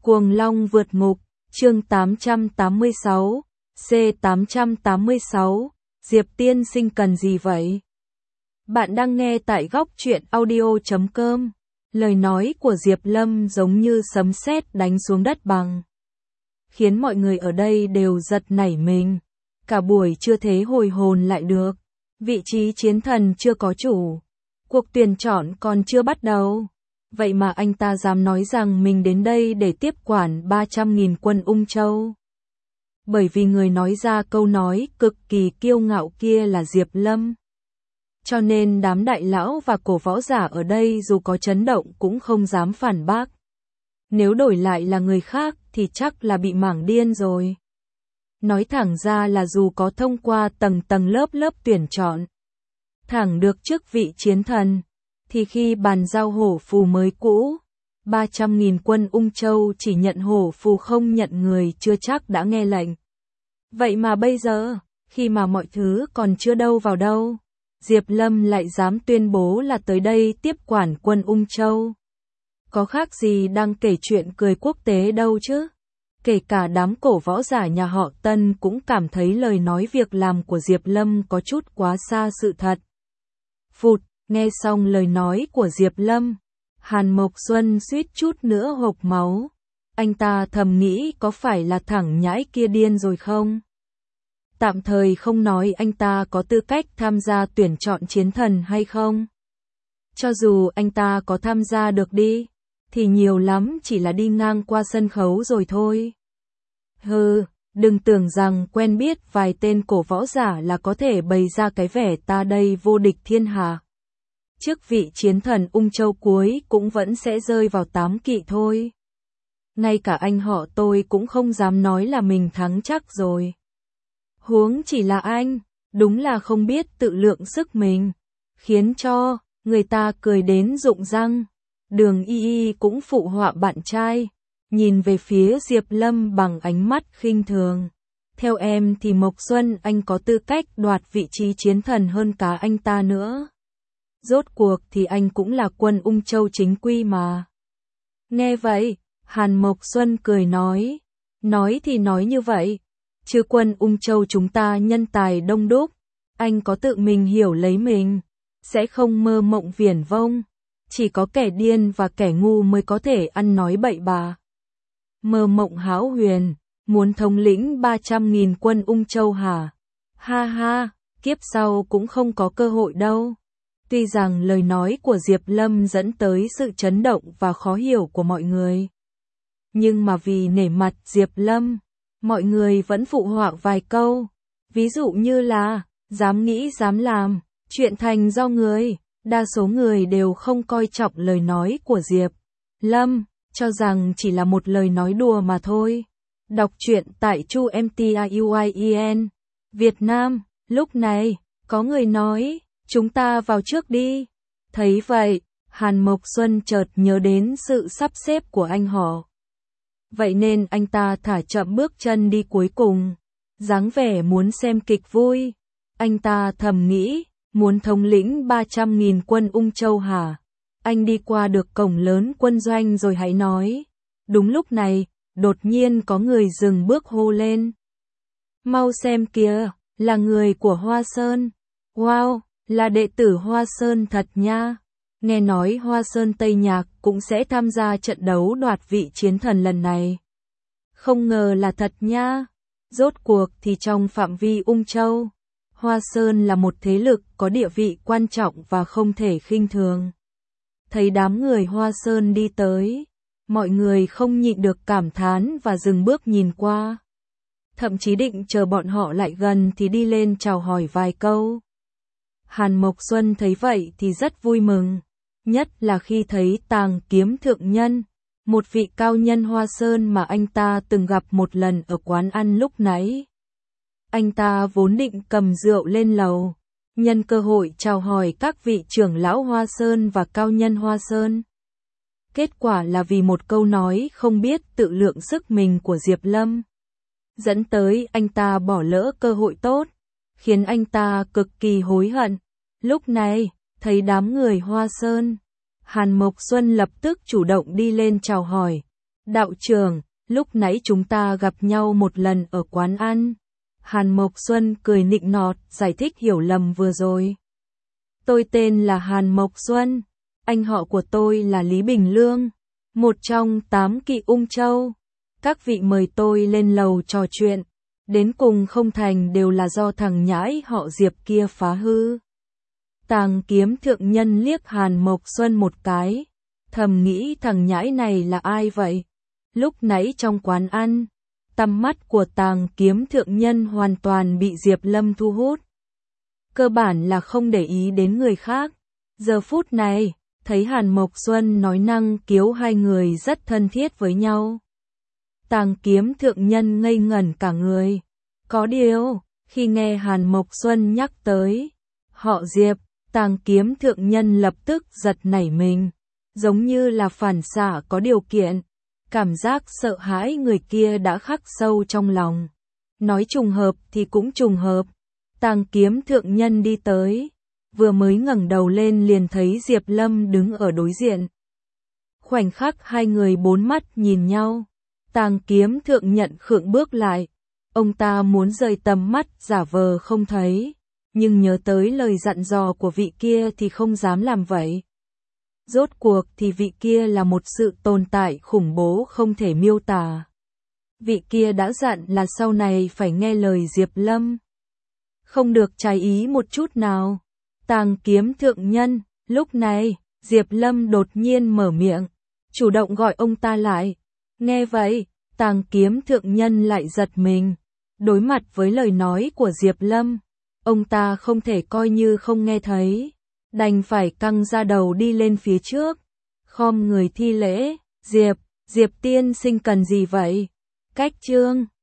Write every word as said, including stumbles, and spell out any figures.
Cuồng Long vượt ngục, chương tám trăm tám mươi sáu, C tám trăm tám mươi sáu, Diệp tiên sinh cần gì vậy? Bạn đang nghe tại góc truyện audio chấm com. Lời nói của Diệp Lâm giống như sấm sét đánh xuống đất bằng, khiến mọi người ở đây đều giật nảy mình. Cả buổi chưa thế hồi hồn lại được. Vị trí chiến thần chưa có chủ. Cuộc tuyển chọn còn chưa bắt đầu. Vậy mà anh ta dám nói rằng mình đến đây để tiếp quản ba trăm nghìn quân Ung Châu. Bởi vì người nói ra câu nói cực kỳ kiêu ngạo kia là Diệp Lâm. Cho nên đám đại lão và cổ võ giả ở đây dù có chấn động cũng không dám phản bác. Nếu đổi lại là người khác thì chắc là bị mảng điên rồi. Nói thẳng ra là dù có thông qua tầng tầng lớp lớp tuyển chọn, thẳng được chức vị chiến thần, thì khi bàn giao hổ phù mới cũ, ba trăm nghìn quân Ung Châu chỉ nhận hổ phù không nhận người chưa chắc đã nghe lệnh. Vậy mà bây giờ, khi mà mọi thứ còn chưa đâu vào đâu, Diệp Lâm lại dám tuyên bố là tới đây tiếp quản quân Ung Châu. Có khác gì đang kể chuyện cười quốc tế đâu chứ? Kể cả đám cổ võ giả nhà họ Tân cũng cảm thấy lời nói việc làm của Diệp Lâm có chút quá xa sự thật. Phụt, nghe xong lời nói của Diệp Lâm, Hàn Mộc Xuân suýt chút nữa hộc máu. Anh ta thầm nghĩ có phải là thằng nhãi kia điên rồi không? Tạm thời không nói anh ta có tư cách tham gia tuyển chọn chiến thần hay không. Cho dù anh ta có tham gia được đi, thì nhiều lắm chỉ là đi ngang qua sân khấu rồi thôi. Hừ, đừng tưởng rằng quen biết vài tên cổ võ giả là có thể bày ra cái vẻ ta đây vô địch thiên hạ. Chức vị chiến thần Ung Châu cuối cũng vẫn sẽ rơi vào tám kỵ thôi. Ngay cả anh họ tôi cũng không dám nói là mình thắng chắc rồi. Huống chỉ là anh, đúng là không biết tự lượng sức mình, khiến cho người ta cười đến rụng răng. Đường Y Y cũng phụ họa bạn trai, nhìn về phía Diệp Lâm bằng ánh mắt khinh thường. Theo em thì Mộc Xuân anh có tư cách đoạt vị trí chiến thần hơn cả anh ta nữa. Rốt cuộc thì anh cũng là quân Ung Châu chính quy mà. Nghe vậy, Hàn Mộc Xuân cười nói. Nói thì nói như vậy, chứ quân Ung Châu chúng ta nhân tài đông đúc. Anh có tự mình hiểu lấy mình, sẽ không mơ mộng viển vông. Chỉ có kẻ điên và kẻ ngu mới có thể ăn nói bậy bạ. Mơ mộng hão huyền, muốn thống lĩnh ba trăm nghìn quân Ung Châu hả? Ha ha, kiếp sau cũng không có cơ hội đâu. Tuy rằng lời nói của Diệp Lâm dẫn tới sự chấn động và khó hiểu của mọi người. Nhưng mà vì nể mặt Diệp Lâm, mọi người vẫn phụ họa vài câu. Ví dụ như là, dám nghĩ dám làm, chuyện thành do người. Đa số người đều không coi trọng lời nói của Diệp Lâm, cho rằng chỉ là một lời nói đùa mà thôi. Đọc truyện tại Chu em tê i u i en Việt Nam. Lúc này, có người nói, chúng ta vào trước đi. Thấy vậy, Hàn Mộc Xuân chợt nhớ đến sự sắp xếp của anh họ. Vậy nên anh ta thả chậm bước chân đi cuối cùng, dáng vẻ muốn xem kịch vui. Anh ta thầm nghĩ, muốn thống lĩnh ba trăm nghìn quân Ung Châu hả? Anh đi qua được cổng lớn quân doanh rồi hãy nói. Đúng lúc này, đột nhiên có người dừng bước hô lên. Mau xem kìa, là người của Hoa Sơn. Wow, là đệ tử Hoa Sơn thật nha. Nghe nói Hoa Sơn Tây Nhạc cũng sẽ tham gia trận đấu đoạt vị chiến thần lần này. Không ngờ là thật nha. Rốt cuộc thì trong phạm vi Ung Châu, Hoa Sơn là một thế lực có địa vị quan trọng và không thể khinh thường. Thấy đám người Hoa Sơn đi tới, mọi người không nhịn được cảm thán và dừng bước nhìn qua. Thậm chí định chờ bọn họ lại gần thì đi lên chào hỏi vài câu. Hàn Mộc Xuân thấy vậy thì rất vui mừng, nhất là khi thấy Tàng Kiếm Thượng Nhân, một vị cao nhân Hoa Sơn mà anh ta từng gặp một lần ở quán ăn lúc nãy. Anh ta vốn định cầm rượu lên lầu, nhân cơ hội chào hỏi các vị trưởng lão Hoa Sơn và cao nhân Hoa Sơn. Kết quả là vì một câu nói không biết tự lượng sức mình của Diệp Lâm, dẫn tới anh ta bỏ lỡ cơ hội tốt, khiến anh ta cực kỳ hối hận. Lúc này, thấy đám người Hoa Sơn, Hàn Mộc Xuân lập tức chủ động đi lên chào hỏi. Đạo trưởng, lúc nãy chúng ta gặp nhau một lần ở quán ăn. Hàn Mộc Xuân cười nịnh nọt, giải thích hiểu lầm vừa rồi. Tôi tên là Hàn Mộc Xuân, anh họ của tôi là Lý Bình Lương, một trong tám kỵ Ung Châu. Các vị mời tôi lên lầu trò chuyện, đến cùng không thành đều là do thằng nhãi họ Diệp kia phá hư. Tàng Kiếm thượng nhân liếc Hàn Mộc Xuân một cái, thầm nghĩ thằng nhãi này là ai vậy? Lúc nãy trong quán ăn, tầm mắt của Tàng Kiếm thượng nhân hoàn toàn bị Diệp Lâm thu hút. Cơ bản là không để ý đến người khác. Giờ phút này, thấy Hàn Mộc Xuân nói năng kiếu hai người rất thân thiết với nhau. Tàng Kiếm thượng nhân ngây ngẩn cả người. Có điều, khi nghe Hàn Mộc Xuân nhắc tới họ Diệp, Tàng Kiếm thượng nhân lập tức giật nảy mình, giống như là phản xạ có điều kiện. Cảm giác sợ hãi người kia đã khắc sâu trong lòng. Nói trùng hợp thì cũng trùng hợp. Tàng Kiếm thượng nhân đi tới, vừa mới ngẩng đầu lên liền thấy Diệp Lâm đứng ở đối diện. Khoảnh khắc hai người bốn mắt nhìn nhau, Tàng Kiếm thượng nhận khựng bước lại. Ông ta muốn rời tầm mắt giả vờ không thấy, nhưng nhớ tới lời dặn dò của vị kia thì không dám làm vậy. Rốt cuộc thì vị kia là một sự tồn tại khủng bố không thể miêu tả. Vị kia đã dặn là sau này phải nghe lời Diệp Lâm, không được trái ý một chút nào. Tàng Kiếm thượng nhân, lúc này, Diệp Lâm đột nhiên mở miệng, chủ động gọi ông ta lại. Nghe vậy, Tàng Kiếm thượng nhân lại giật mình. Đối mặt với lời nói của Diệp Lâm, ông ta không thể coi như không nghe thấy, đành phải căng ra đầu đi lên phía trước, khom người thi lễ. Diệp, Diệp tiên sinh cần gì vậy? Cách chương